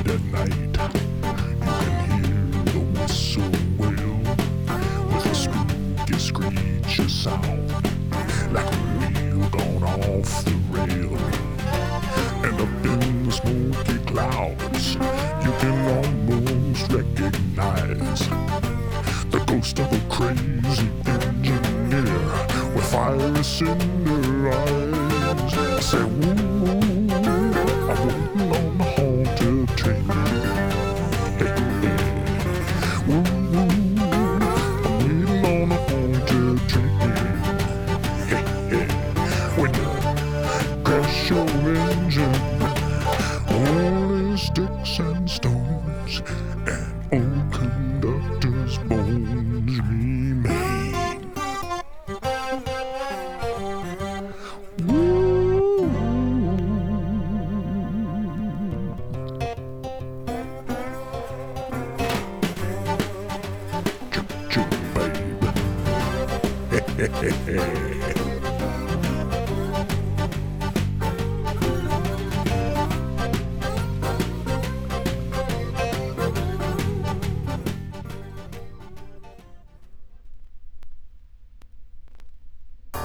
at night. You can hear the whistle wail with a spooky screechy sound, like a wheel gone off the rail. And up in the smoky clouds, you can almost recognize the ghost of a crazy engineer with fiery cinder eyes. I say, woo, I'm waiting on the haunted train. Hey, hey. Woo, I'm waiting on the haunted train. Hey, hey. When you crash your engine, only sticks and stones and old conductor's bones remain. Woo. Choo-choo, baby.